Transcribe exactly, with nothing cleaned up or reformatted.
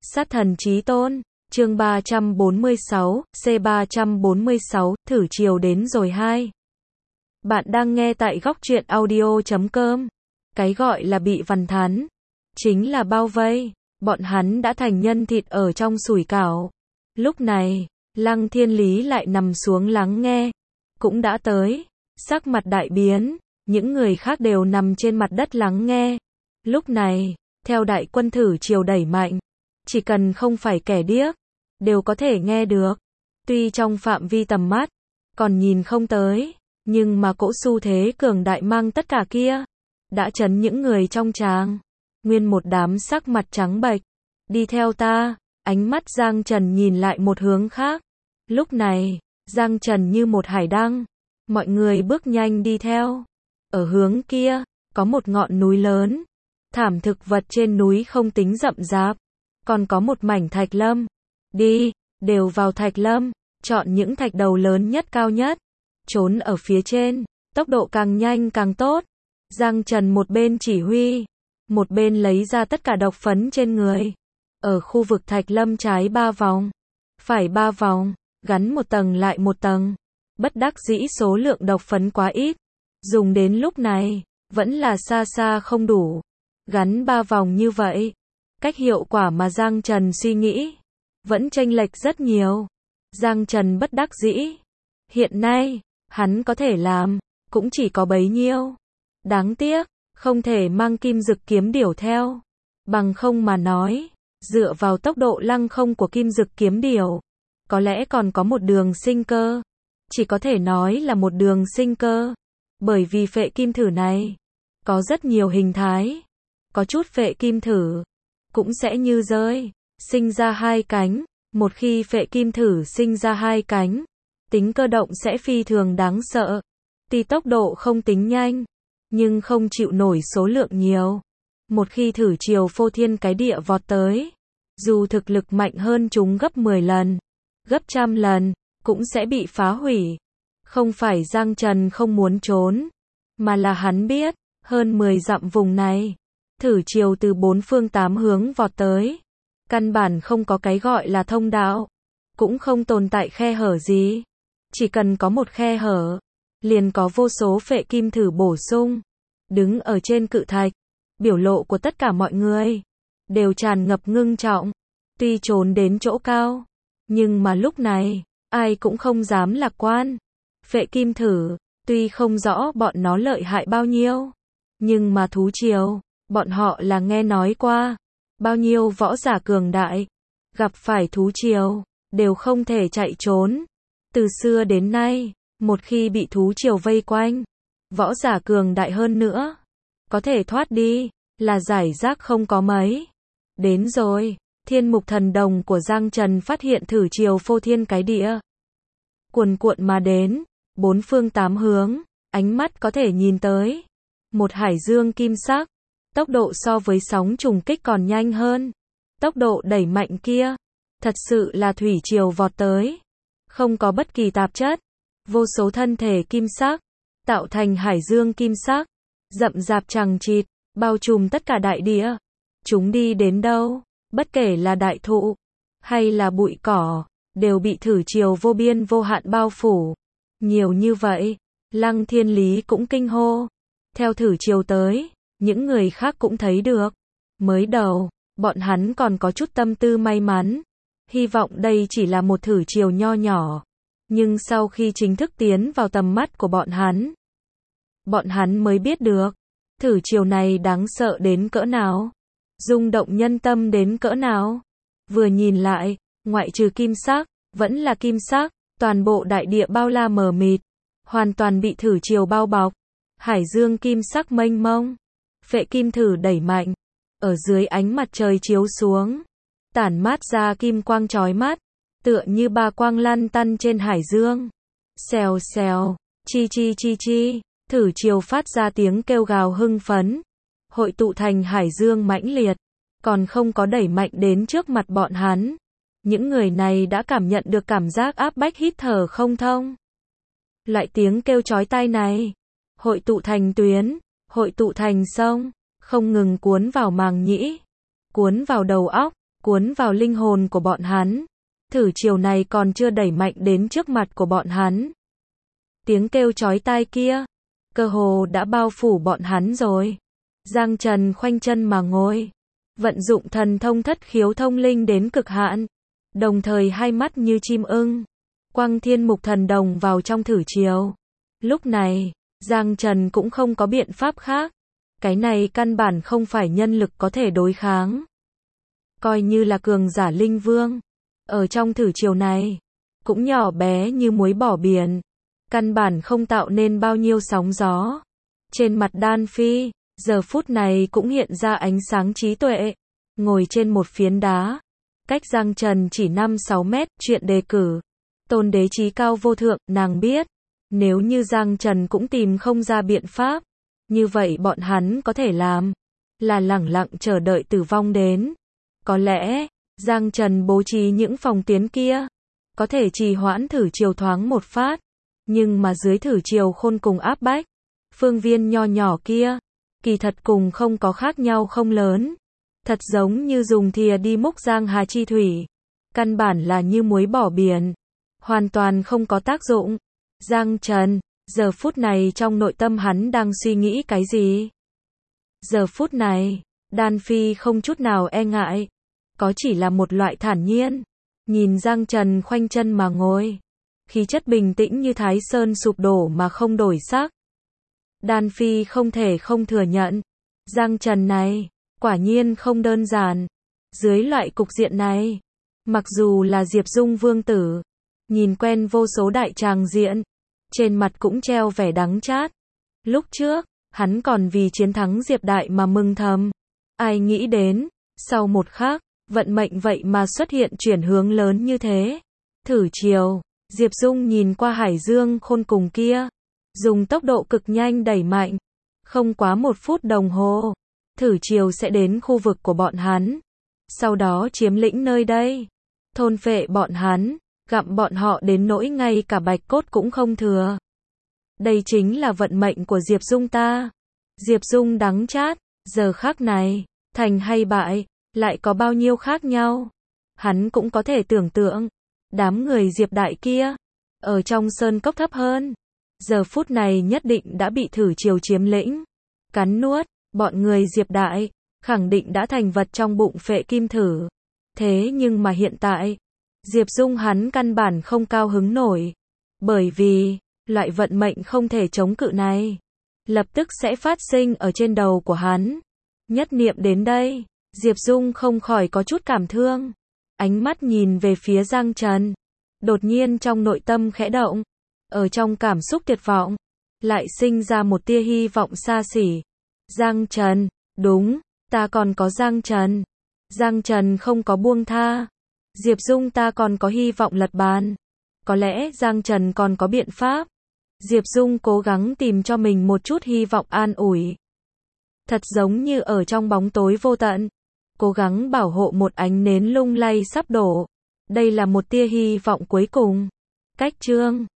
Sát thần chí tôn, chương ba trăm bốn mươi sáu, C ba trăm bốn mươi sáu, thử chiều đến rồi hai. Bạn đang nghe tại góc truyện audio chấm com. Cái gọi là bị vằn thắn, chính là bao vây, bọn hắn đã thành nhân thịt ở trong sủi cảo. Lúc này, Lăng Thiên Lý lại nằm xuống lắng nghe. Cũng đã tới, sắc mặt đại biến, những người khác đều nằm trên mặt đất lắng nghe. Lúc này, theo đại quân thử chiều đẩy mạnh, chỉ cần không phải kẻ điếc, đều có thể nghe được. Tuy trong phạm vi tầm mắt, còn nhìn không tới, nhưng mà cỗ xu thế cường đại mang tất cả kia, đã chấn những người trong tràng. Nguyên một đám sắc mặt trắng bệch, đi theo ta, ánh mắt Giang Trần nhìn lại một hướng khác. Lúc này, Giang Trần như một hải đăng, mọi người bước nhanh đi theo. Ở hướng kia, có một ngọn núi lớn, thảm thực vật trên núi không tính rậm rạp, còn có một mảnh thạch lâm. Đi, đều vào thạch lâm, chọn những thạch đầu lớn nhất cao nhất, trốn ở phía trên, tốc độ càng nhanh càng tốt. Giang Trần một bên chỉ huy, một bên lấy ra tất cả độc phấn trên người. Ở khu vực thạch lâm trái ba vòng, phải ba vòng, gắn một tầng lại một tầng. Bất đắc dĩ số lượng độc phấn quá ít, dùng đến lúc này, vẫn là xa xa không đủ. Gắn ba vòng như vậy, cách hiệu quả mà Giang Trần suy nghĩ, vẫn chênh lệch rất nhiều. Giang Trần bất đắc dĩ. Hiện nay, hắn có thể làm, cũng chỉ có bấy nhiêu. Đáng tiếc, không thể mang kim dực kiếm điểu theo. Bằng không mà nói, dựa vào tốc độ lăng không của kim dực kiếm điểu, có lẽ còn có một đường sinh cơ. Chỉ có thể nói là một đường sinh cơ. Bởi vì phệ kim thử này, có rất nhiều hình thái. Có chút phệ kim thử, cũng sẽ như rơi, sinh ra hai cánh. Một khi phệ kim thử sinh ra hai cánh, tính cơ động sẽ phi thường đáng sợ. Tuy tốc độ không tính nhanh, nhưng không chịu nổi số lượng nhiều. Một khi thử chiều phô thiên cái địa vọt tới, dù thực lực mạnh hơn chúng gấp mười lần, gấp trăm lần, cũng sẽ bị phá hủy. Không phải Giang Trần không muốn trốn, mà là hắn biết, hơn mười dặm vùng này, thử chiều từ bốn phương tám hướng vọt tới. Căn bản không có cái gọi là thông đạo, cũng không tồn tại khe hở gì. Chỉ cần có một khe hở, liền có vô số phệ kim thử bổ sung. Đứng ở trên cự thạch, biểu lộ của tất cả mọi người đều tràn ngập ngưng trọng. Tuy trốn đến chỗ cao, nhưng mà lúc này, ai cũng không dám lạc quan. Phệ kim thử, tuy không rõ bọn nó lợi hại bao nhiêu, nhưng mà thú triều, bọn họ là nghe nói qua. Bao nhiêu võ giả cường đại, gặp phải thú triều, đều không thể chạy trốn. Từ xưa đến nay, một khi bị thú triều vây quanh, võ giả cường đại hơn nữa, có thể thoát đi, là giải rác không có mấy. Đến rồi, thiên mục thần đồng của Giang Trần phát hiện thử chiều phô thiên cái địa. Cuồn cuộn mà đến, bốn phương tám hướng, ánh mắt có thể nhìn tới. Một hải dương kim sắc, tốc độ so với sóng trùng kích còn nhanh hơn. Tốc độ đẩy mạnh kia, thật sự là thủy triều vọt tới. Không có bất kỳ tạp chất, vô số thân thể kim sắc, tạo thành hải dương kim sắc, rậm rạp chằng chịt, bao trùm tất cả đại địa. Chúng đi đến đâu, bất kể là đại thụ, hay là bụi cỏ, đều bị thử chiều vô biên vô hạn bao phủ. Nhiều như vậy, Lăng Thiên Lý cũng kinh hô. Theo thử chiều tới, những người khác cũng thấy được. Mới đầu, bọn hắn còn có chút tâm tư may mắn, hy vọng đây chỉ là một thử chiều nho nhỏ. Nhưng sau khi chính thức tiến vào tầm mắt của bọn hắn, bọn hắn mới biết được, thử chiều này đáng sợ đến cỡ nào, rung động nhân tâm đến cỡ nào. Vừa nhìn lại, ngoại trừ kim sắc, vẫn là kim sắc, toàn bộ đại địa bao la mờ mịt, hoàn toàn bị thử chiều bao bọc. Hải dương kim sắc mênh mông, phệ kim thử đẩy mạnh, ở dưới ánh mặt trời chiếu xuống, tản mát ra kim quang chói mắt, tựa như ba quang lăn tăn trên hải dương. Xèo xèo, chi chi chi chi, thử chiều phát ra tiếng kêu gào hưng phấn, hội tụ thành hải dương mãnh liệt, còn không có đẩy mạnh đến trước mặt bọn hắn. Những người này đã cảm nhận được cảm giác áp bách hít thở không thông. Loại tiếng kêu chói tai này, hội tụ thành tuyến, hội tụ thành sông, không ngừng cuốn vào màng nhĩ, cuốn vào đầu óc, cuốn vào linh hồn của bọn hắn. Thử chiều này còn chưa đẩy mạnh đến trước mặt của bọn hắn. Tiếng kêu chói tai kia, cơ hồ đã bao phủ bọn hắn rồi. Giang Trần khoanh chân mà ngồi, vận dụng thần thông thất khiếu thông linh đến cực hạn, đồng thời hai mắt như chim ưng, quăng thiên mục thần đồng vào trong thử chiều. Lúc này, Giang Trần cũng không có biện pháp khác. Cái này căn bản không phải nhân lực có thể đối kháng. Coi như là cường giả linh vương, ở trong thử chiều này, cũng nhỏ bé như muối bỏ biển. Căn bản không tạo nên bao nhiêu sóng gió. Trên mặt Đan Phi, giờ phút này cũng hiện ra ánh sáng trí tuệ. Ngồi trên một phiến đá, cách Giang Trần chỉ năm sáu mét, chuyện đề cử. Tôn đế chí cao vô thượng, nàng biết. Nếu như Giang Trần cũng tìm không ra biện pháp, như vậy bọn hắn có thể làm là lẳng lặng chờ đợi tử vong đến. Có lẽ, Giang Trần bố trí những phòng tuyến kia, có thể trì hoãn thử chiều thoáng một phát. Nhưng mà dưới thử chiều khôn cùng áp bách, phương viên nho nhỏ kia, kỳ thật cùng không có khác nhau không lớn. Thật giống như dùng thìa đi múc giang hà chi thủy. Căn bản là như muối bỏ biển. Hoàn toàn không có tác dụng. Giang Trần, giờ phút này trong nội tâm hắn đang suy nghĩ cái gì? Giờ phút này, Đan Phi không chút nào e ngại. Có chỉ là một loại thản nhiên. Nhìn Giang Trần khoanh chân mà ngồi. Khí chất bình tĩnh như Thái Sơn sụp đổ mà không đổi sắc. Đan Phi không thể không thừa nhận. Giang Trần này, quả nhiên không đơn giản. Dưới loại cục diện này, mặc dù là Diệp Dung vương tử, nhìn quen vô số đại tràng diện, trên mặt cũng treo vẻ đắng chát. Lúc trước, hắn còn vì chiến thắng Diệp Đại mà mừng thầm. Ai nghĩ đến, sau một khắc, vận mệnh vậy mà xuất hiện chuyển hướng lớn như thế. Thử chiều, Diệp Dung nhìn qua hải dương khôn cùng kia, dùng tốc độ cực nhanh đẩy mạnh. Không quá một phút đồng hồ, thử chiều sẽ đến khu vực của bọn hắn. Sau đó chiếm lĩnh nơi đây, thôn phệ bọn hắn, gặm bọn họ đến nỗi ngay cả bạch cốt cũng không thừa. Đây chính là vận mệnh của Diệp Dung ta. Diệp Dung đắng chát, giờ khắc này, thành hay bại, lại có bao nhiêu khác nhau. Hắn cũng có thể tưởng tượng, đám người Diệp Đại kia, ở trong sơn cốc thấp hơn, giờ phút này nhất định đã bị thử chiều chiếm lĩnh, cắn nuốt. Bọn người Diệp Đại, khẳng định đã thành vật trong bụng phệ kim thử. Thế nhưng mà hiện tại, Diệp Dung hắn căn bản không cao hứng nổi. Bởi vì, loại vận mệnh không thể chống cự này, lập tức sẽ phát sinh ở trên đầu của hắn. Nhất niệm đến đây, Diệp Dung không khỏi có chút cảm thương. Ánh mắt nhìn về phía Giang Trần. Đột nhiên trong nội tâm khẽ động. Ở trong cảm xúc tuyệt vọng, lại sinh ra một tia hy vọng xa xỉ. Giang Trần, đúng, ta còn có Giang Trần. Giang Trần không có buông tha. Diệp Dung ta còn có hy vọng lật bàn. Có lẽ Giang Trần còn có biện pháp. Diệp Dung cố gắng tìm cho mình một chút hy vọng an ủi. Thật giống như ở trong bóng tối vô tận, cố gắng bảo hộ một ánh nến lung lay sắp đổ. Đây là một tia hy vọng cuối cùng. Cách chương